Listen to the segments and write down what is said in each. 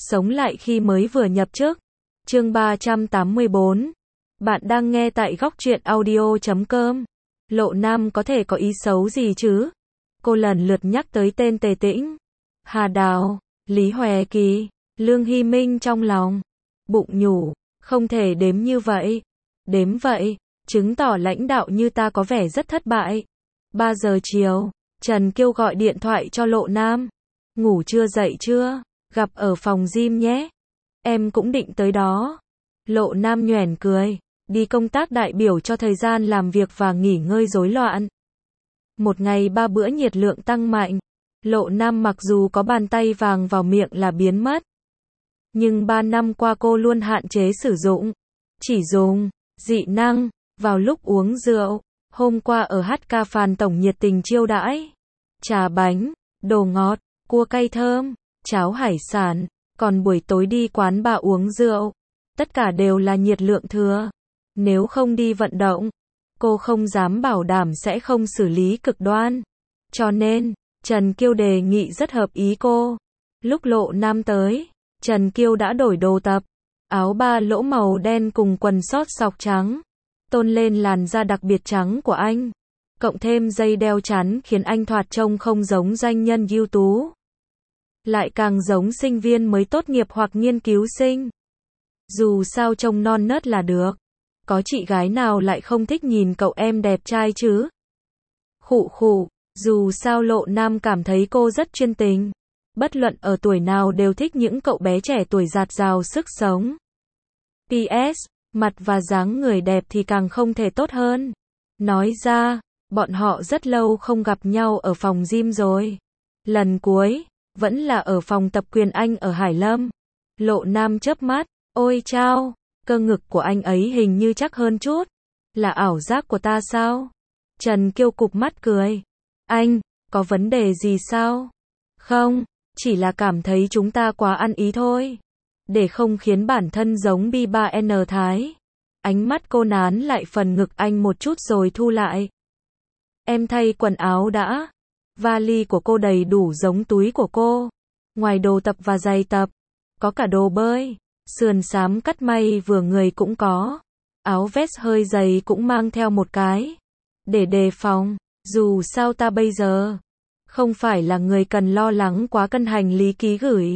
Sống lại khi mới vừa nhập chức. Chương 384. Bạn đang nghe tại góc truyện audio.com. Lộ Nam có thể có ý xấu gì chứ? Cô lần lượt nhắc tới tên Tề Tĩnh, Hà Đào, Lý Hoè Kỳ, Lương Hy Minh trong lòng. Bụng nhủ, không thể đếm như vậy. Đếm vậy, chứng tỏ lãnh đạo như ta có vẻ rất thất bại. 3 giờ chiều, Trần Kiêu gọi điện thoại cho Lộ Nam. Ngủ chưa dậy chưa? Gặp ở phòng gym nhé. Em cũng định tới đó. Lộ Nam nhoẻn cười. Đi công tác đại biểu cho thời gian làm việc và nghỉ ngơi rối loạn. Một ngày 3 bữa nhiệt lượng tăng mạnh. Lộ Nam mặc dù có bàn tay vàng vào miệng là biến mất. Nhưng 3 năm qua cô luôn hạn chế sử dụng. Chỉ dùng dị năng vào lúc uống rượu. Hôm qua ở HK Phan Tổng nhiệt tình chiêu đãi. Trà bánh, đồ ngọt, cua cay thơm, cháo hải sản. Còn buổi tối đi quán bar uống rượu. Tất cả đều là nhiệt lượng thừa. Nếu không đi vận động, cô không dám bảo đảm sẽ không xử lý cực đoan. Cho nên, Trần Kiêu đề nghị rất hợp ý cô. Lúc Lộ Nam tới, Trần Kiêu đã đổi đồ tập. Áo ba lỗ màu đen cùng quần sót sọc trắng. Tôn lên làn da đặc biệt trắng của anh. Cộng thêm dây đeo chắn khiến anh thoạt trông không giống doanh nhân ưu tú. Lại càng giống sinh viên mới tốt nghiệp hoặc nghiên cứu sinh. Dù sao trông non nớt là được. Có chị gái nào lại không thích nhìn cậu em đẹp trai chứ? Khụ khụ, dù sao Lộ Nam cảm thấy cô rất chuyên tình. Bất luận ở tuổi nào đều thích những cậu bé trẻ tuổi dạt dào sức sống. PS, mặt và dáng người đẹp thì càng không thể tốt hơn. Nói ra, bọn họ rất lâu không gặp nhau ở phòng gym rồi. Lần cuối, vẫn là ở phòng tập quyền Anh ở Hải Lâm. Lộ Nam chớp mắt, ôi chao, cơ ngực của anh ấy hình như chắc hơn chút. Là ảo giác của ta sao? Trần Kiêu cụp mắt cười. Anh, có vấn đề gì sao? Không, chỉ là cảm thấy chúng ta quá ăn ý thôi. Để không khiến bản thân giống B3N Thái. Ánh mắt cô nán lại phần ngực anh một chút rồi thu lại. Em thay quần áo đã. Vali của cô đầy đủ giống túi của cô. Ngoài đồ tập và giày tập, có cả đồ bơi. Sườn xám cắt may vừa người cũng có. Áo vest hơi dày cũng mang theo một cái. Để đề phòng, dù sao ta bây giờ không phải là người cần lo lắng quá cân hành lý ký gửi.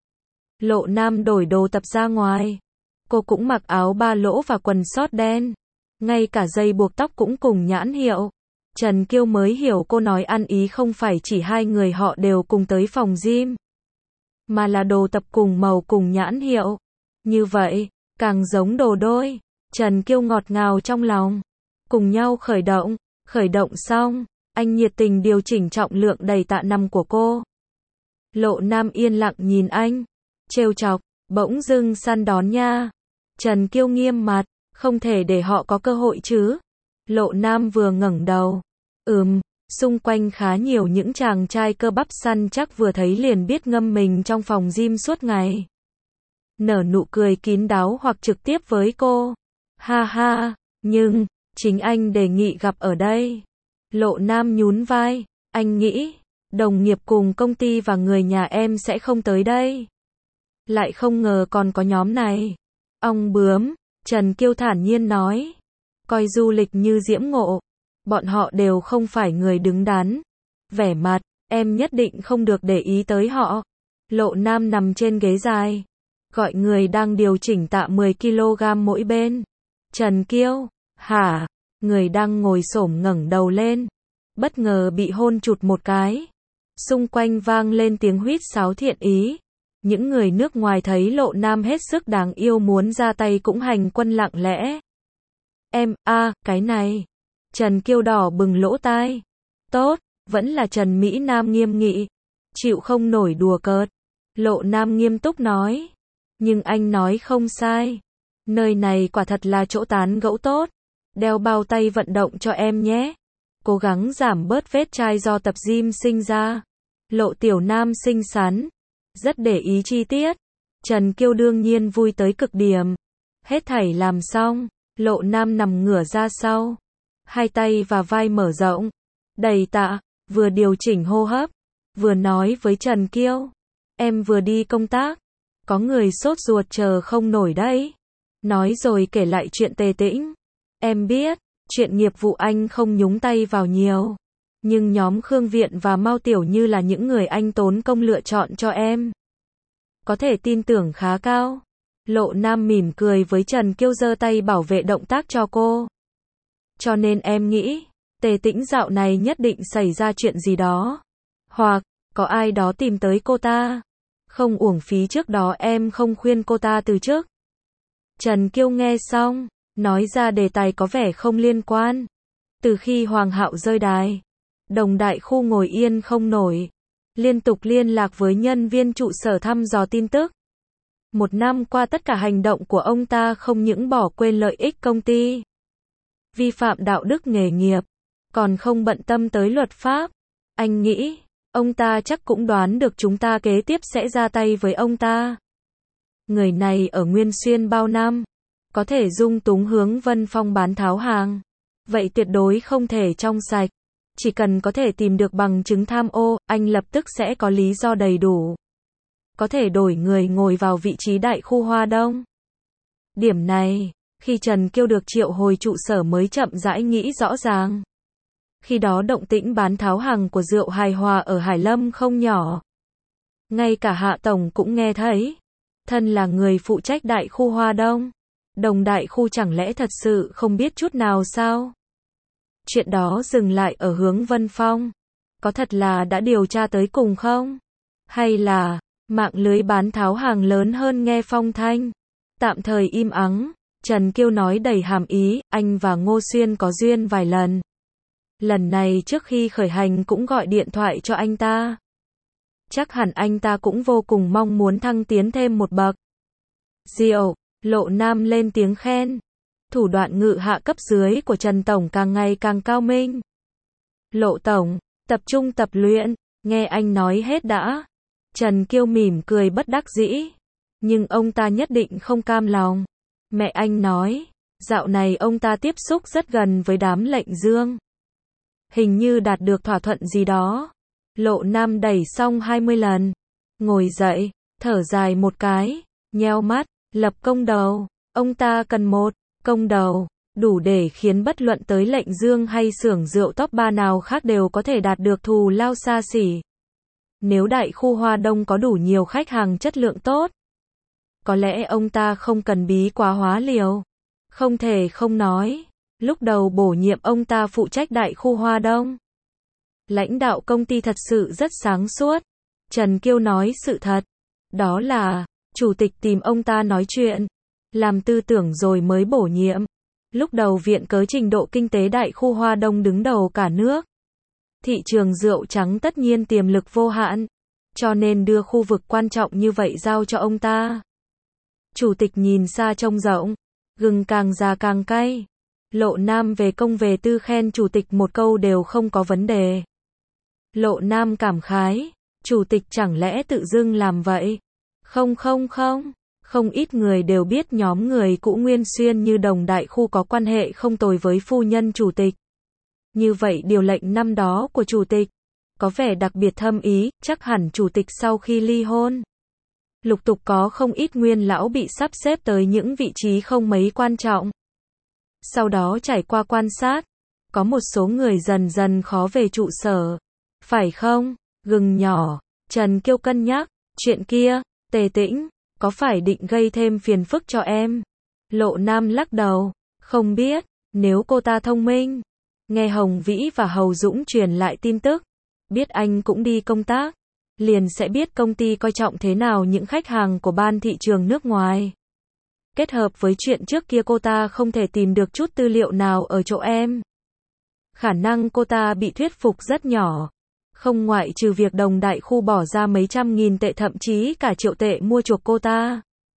Lộ Nam đổi đồ tập ra ngoài. Cô cũng mặc áo ba lỗ và quần sót đen. Ngay cả dây buộc tóc cũng cùng nhãn hiệu. Trần Kiêu mới hiểu cô nói ăn ý không phải chỉ hai người họ đều cùng tới phòng gym. Mà là đồ tập cùng màu cùng nhãn hiệu. Như vậy, càng giống đồ đôi. Trần Kiêu ngọt ngào trong lòng. Cùng nhau khởi động xong, anh nhiệt tình điều chỉnh trọng lượng đầy tạ năm của cô. Lộ Nam yên lặng nhìn anh, trêu chọc, bỗng dưng săn đón nha. Trần Kiêu nghiêm mặt, không thể để họ có cơ hội chứ. Lộ Nam vừa ngẩng đầu. Xung quanh khá nhiều những chàng trai cơ bắp săn chắc vừa thấy liền biết ngâm mình trong phòng gym suốt ngày. Nở nụ cười kín đáo hoặc trực tiếp với cô. Ha ha, nhưng, chính anh đề nghị gặp ở đây. Lộ Nam nhún vai, anh nghĩ, đồng nghiệp cùng công ty và người nhà em sẽ không tới đây. Lại không ngờ còn có nhóm này. Ong bướm, Trần Kiêu thản nhiên nói. Coi du lịch như diễm ngộ. Bọn họ đều không phải người đứng đắn. Vẻ mặt, em nhất định không được để ý tới họ. Lộ Nam nằm trên ghế dài. Gọi người đang điều chỉnh tạ 10 kg mỗi bên. Trần Kiêu, hả? Người đang ngồi xổm ngẩng đầu lên. Bất ngờ bị hôn chụt một cái. Xung quanh vang lên tiếng huýt sáo thiện ý. Những người nước ngoài thấy Lộ Nam hết sức đáng yêu muốn ra tay cũng hành quân lặng lẽ. Cái này. Trần Kiêu đỏ bừng lỗ tai. Tốt, vẫn là Trần Mỹ Nam nghiêm nghị. Chịu không nổi đùa cợt. Lộ Nam nghiêm túc nói. Nhưng anh nói không sai. Nơi này quả thật là chỗ tán gẫu tốt. Đeo bao tay vận động cho em nhé. Cố gắng giảm bớt vết chai do tập gym sinh ra. Lộ Tiểu Nam xinh xắn. Rất để ý chi tiết. Trần Kiêu đương nhiên vui tới cực điểm. Hết thảy làm xong. Lộ Nam nằm ngửa ra sau. Hai tay và vai mở rộng. Đầy tạ. Vừa điều chỉnh hô hấp. Vừa nói với Trần Kiêu. Em vừa đi công tác. Có người sốt ruột chờ không nổi đấy. Nói rồi kể lại chuyện Tề Tĩnh. Em biết, chuyện nghiệp vụ anh không nhúng tay vào nhiều. Nhưng nhóm Khương Viện và Mao Tiểu Như là những người anh tốn công lựa chọn cho em. Có thể tin tưởng khá cao. Lộ Nam mỉm cười với Trần Kiêu giơ tay bảo vệ động tác cho cô. Cho nên em nghĩ, Tề Tĩnh dạo này nhất định xảy ra chuyện gì đó. Hoặc, có ai đó tìm tới cô ta. Không uổng phí trước đó em không khuyên cô ta từ chức. Trần Kiêu nghe xong, nói ra đề tài có vẻ không liên quan. Từ khi Hoàng Hạo rơi đài, Đồng Đại Khu ngồi yên không nổi. Liên tục liên lạc với nhân viên trụ sở thăm dò tin tức. Một năm qua tất cả hành động của ông ta không những bỏ quên lợi ích công ty, vi phạm đạo đức nghề nghiệp, còn không bận tâm tới luật pháp. Anh nghĩ, ông ta chắc cũng đoán được chúng ta kế tiếp sẽ ra tay với ông ta. Người này ở Nguyên Xuyên bao năm, có thể dung túng hướng Vân Phong bán tháo hàng. Vậy tuyệt đối không thể trong sạch. Chỉ cần có thể tìm được bằng chứng tham ô, anh lập tức sẽ có lý do đầy đủ. Có thể đổi người ngồi vào vị trí đại khu Hoa Đông. Điểm này, khi Trần Kiêu được triệu hồi trụ sở mới chậm rãi nghĩ rõ ràng. Khi đó động tĩnh bán tháo hàng của rượu hài hòa ở Hải Lâm không nhỏ. Ngay cả Hạ Tổng cũng nghe thấy. Thân là người phụ trách đại khu Hoa Đông, Đồng Đại Khu chẳng lẽ thật sự không biết chút nào sao? Chuyện đó dừng lại ở hướng Vân Phong. Có thật là đã điều tra tới cùng không? Hay là mạng lưới bán tháo hàng lớn hơn nghe phong thanh? Tạm thời im ắng, Trần Kiêu nói đầy hàm ý, anh và Ngô Xuyên có duyên vài lần. Lần này trước khi khởi hành cũng gọi điện thoại cho anh ta. Chắc hẳn anh ta cũng vô cùng mong muốn thăng tiến thêm một bậc. Diệu, Lộ Nam lên tiếng khen. Thủ đoạn ngự hạ cấp dưới của Trần Tổng càng ngày càng cao minh. Lộ Tổng, tập trung tập luyện, nghe anh nói hết đã. Trần Kiêu mỉm cười bất đắc dĩ. Nhưng ông ta nhất định không cam lòng. Mẹ anh nói, dạo này ông ta tiếp xúc rất gần với đám lệnh dương. Hình như đạt được thỏa thuận gì đó. Lộ Nam đẩy xong 20 lần. Ngồi dậy, thở dài một cái, nheo mắt, lập công đầu. Ông ta cần một công đầu, đủ để khiến bất luận tới lệnh dương hay xưởng rượu top 3 nào khác đều có thể đạt được thù lao xa xỉ. Nếu đại khu Hoa Đông có đủ nhiều khách hàng chất lượng tốt, có lẽ ông ta không cần bí quá hóa liều. Không thể không nói, lúc đầu bổ nhiệm ông ta phụ trách đại khu Hoa Đông. Lãnh đạo công ty thật sự rất sáng suốt. Trần Kiêu nói sự thật. Đó là, chủ tịch tìm ông ta nói chuyện, làm tư tưởng rồi mới bổ nhiệm. Lúc đầu viện cớ trình độ kinh tế đại khu Hoa Đông đứng đầu cả nước. Thị trường rượu trắng tất nhiên tiềm lực vô hạn. Cho nên đưa khu vực quan trọng như vậy giao cho ông ta. Chủ tịch nhìn xa trông rộng, gừng càng già càng cay. Lộ Nam về công về tư khen chủ tịch một câu đều không có vấn đề. Lộ Nam cảm khái, chủ tịch chẳng lẽ tự dưng làm vậy? Không, không ít người đều biết nhóm người cũ Nguyên Xuyên như Đồng Đại Khu có quan hệ không tồi với phu nhân chủ tịch. Như vậy điều lệnh năm đó của chủ tịch có vẻ đặc biệt thâm ý, chắc hẳn chủ tịch sau khi ly hôn lục tục có không ít nguyên lão bị sắp xếp tới những vị trí không mấy quan trọng. Sau đó trải qua quan sát, có một số người dần dần khó về trụ sở. Phải không? Gừng nhỏ, Trần Kiêu cân nhắc, chuyện kia, Tề Tĩnh, có phải định gây thêm phiền phức cho em? Lộ Nam lắc đầu, không biết, nếu cô ta thông minh. Nghe Hồng Vĩ và Hầu Dũng truyền lại tin tức, biết anh cũng đi công tác, liền sẽ biết công ty coi trọng thế nào những khách hàng của ban thị trường nước ngoài. Kết hợp với chuyện trước kia cô ta không thể tìm được chút tư liệu nào ở chỗ em. Khả năng cô ta bị thuyết phục rất nhỏ. Không ngoại trừ việc Đồng Đại Khu bỏ ra mấy trăm nghìn tệ thậm chí cả triệu tệ mua chuộc cô ta.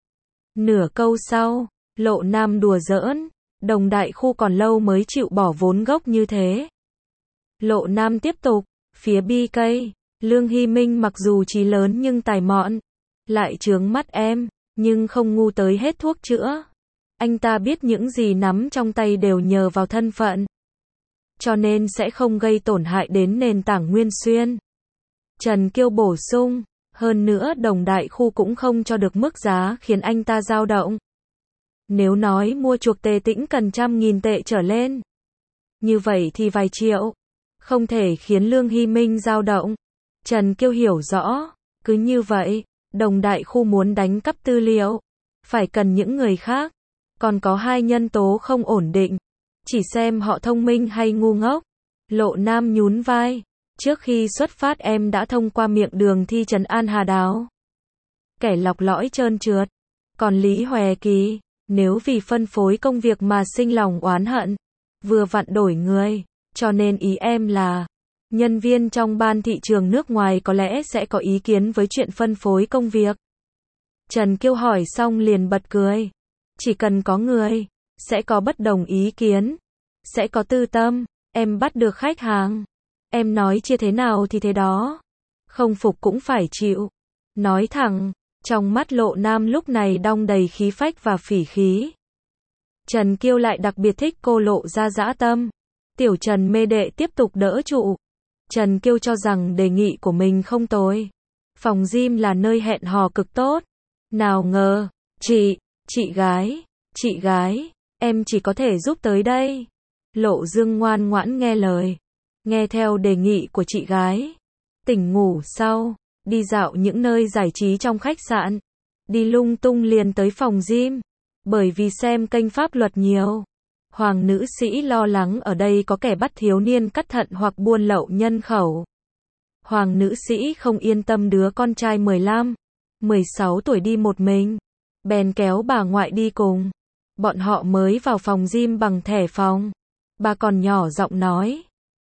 Nửa câu sau, Lộ Nam đùa giỡn, Đồng Đại Khu còn lâu mới chịu bỏ vốn gốc như thế. Lộ Nam tiếp tục, phía BK, Lương Hy Minh mặc dù trí lớn nhưng tài mọn, lại chướng mắt em, nhưng không ngu tới hết thuốc chữa. Anh ta biết những gì nắm trong tay đều nhờ vào thân phận, cho nên sẽ không gây tổn hại đến nền tảng Nguyên Xuyên. Trần Kiêu bổ sung, Hơn nữa Đồng Đại Khu cũng không cho được mức giá khiến anh ta dao động. Nếu nói mua chuộc Tề Tĩnh cần 100.000 tệ trở lên, như vậy thì vài triệu, không thể khiến Lương Hy Minh dao động. Trần Kiêu hiểu rõ, cứ như vậy, Đồng Đại Khu muốn đánh cắp tư liệu, phải cần những người khác, còn có hai nhân tố không ổn định, chỉ xem họ thông minh hay ngu ngốc. Lộ Nam nhún vai, trước khi xuất phát em đã thông qua miệng đường thi trấn An Hà Đào. Kẻ lọc lõi trơn trượt, còn Lý Hòe Kỳ, nếu vì phân phối công việc mà sinh lòng oán hận, vừa vặn đổi người, cho nên ý em là, nhân viên trong ban thị trường nước ngoài có lẽ sẽ có ý kiến với chuyện phân phối công việc. Trần Kiêu hỏi xong liền bật cười. Chỉ cần có người, sẽ có bất đồng ý kiến, sẽ có tư tâm, em bắt được khách hàng. Em nói chia thế nào thì thế đó. Không phục cũng phải chịu. Nói thẳng, trong mắt Lộ Nam lúc này đong đầy khí phách và phỉ khí. Trần Kiêu lại đặc biệt thích cô lộ ra dã tâm. Tiểu Trần mê đệ tiếp tục đỡ trụ. Trần Kiêu cho rằng đề nghị của mình không tồi. Phòng gym là nơi hẹn hò cực tốt. Nào ngờ, chị gái, em chỉ có thể giúp tới đây. Lộ Dương ngoan ngoãn nghe lời, nghe theo đề nghị của chị gái. Tỉnh ngủ sau, đi dạo những nơi giải trí trong khách sạn, đi lung tung liền tới phòng gym, bởi vì xem kênh pháp luật nhiều. Hoàng nữ sĩ lo lắng ở đây có kẻ bắt thiếu niên cắt thận hoặc buôn lậu nhân khẩu. Hoàng nữ sĩ không yên tâm đứa con trai 15, 16 tuổi đi một mình, bèn kéo bà ngoại đi cùng. Bọn họ mới vào phòng gym bằng thẻ phòng. Bà còn nhỏ giọng nói,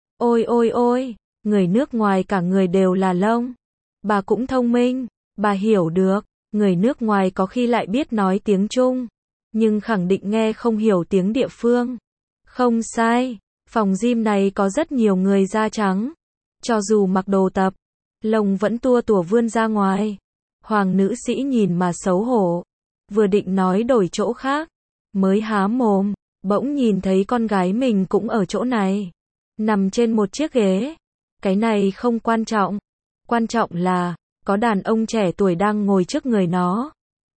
ôi, người nước ngoài cả người đều là lông. Bà cũng thông minh, bà hiểu được, người nước ngoài có khi lại biết nói tiếng Trung, nhưng khẳng định nghe không hiểu tiếng địa phương. Không sai, phòng gym này có rất nhiều người da trắng. Cho dù mặc đồ tập, lông vẫn tua tủa vươn ra ngoài. Hoàng nữ sĩ nhìn mà xấu hổ, vừa định nói đổi chỗ khác, mới há mồm, bỗng nhìn thấy con gái mình cũng ở chỗ này, nằm trên một chiếc ghế. Cái này không quan trọng, quan trọng là, có đàn ông trẻ tuổi đang ngồi trước người nó.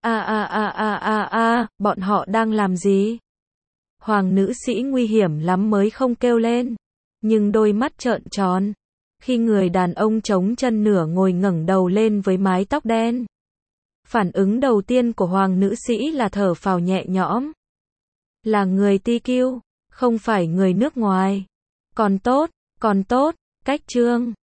Bọn họ đang làm gì? Hoàng nữ sĩ nguy hiểm lắm mới không kêu lên, nhưng đôi mắt trợn tròn, khi người đàn ông chống chân nửa ngồi ngẩng đầu lên với mái tóc đen. Phản ứng đầu tiên của hoàng nữ sĩ là thở phào nhẹ nhõm. Là người TQ, không phải người nước ngoài. Còn tốt, cách Trương.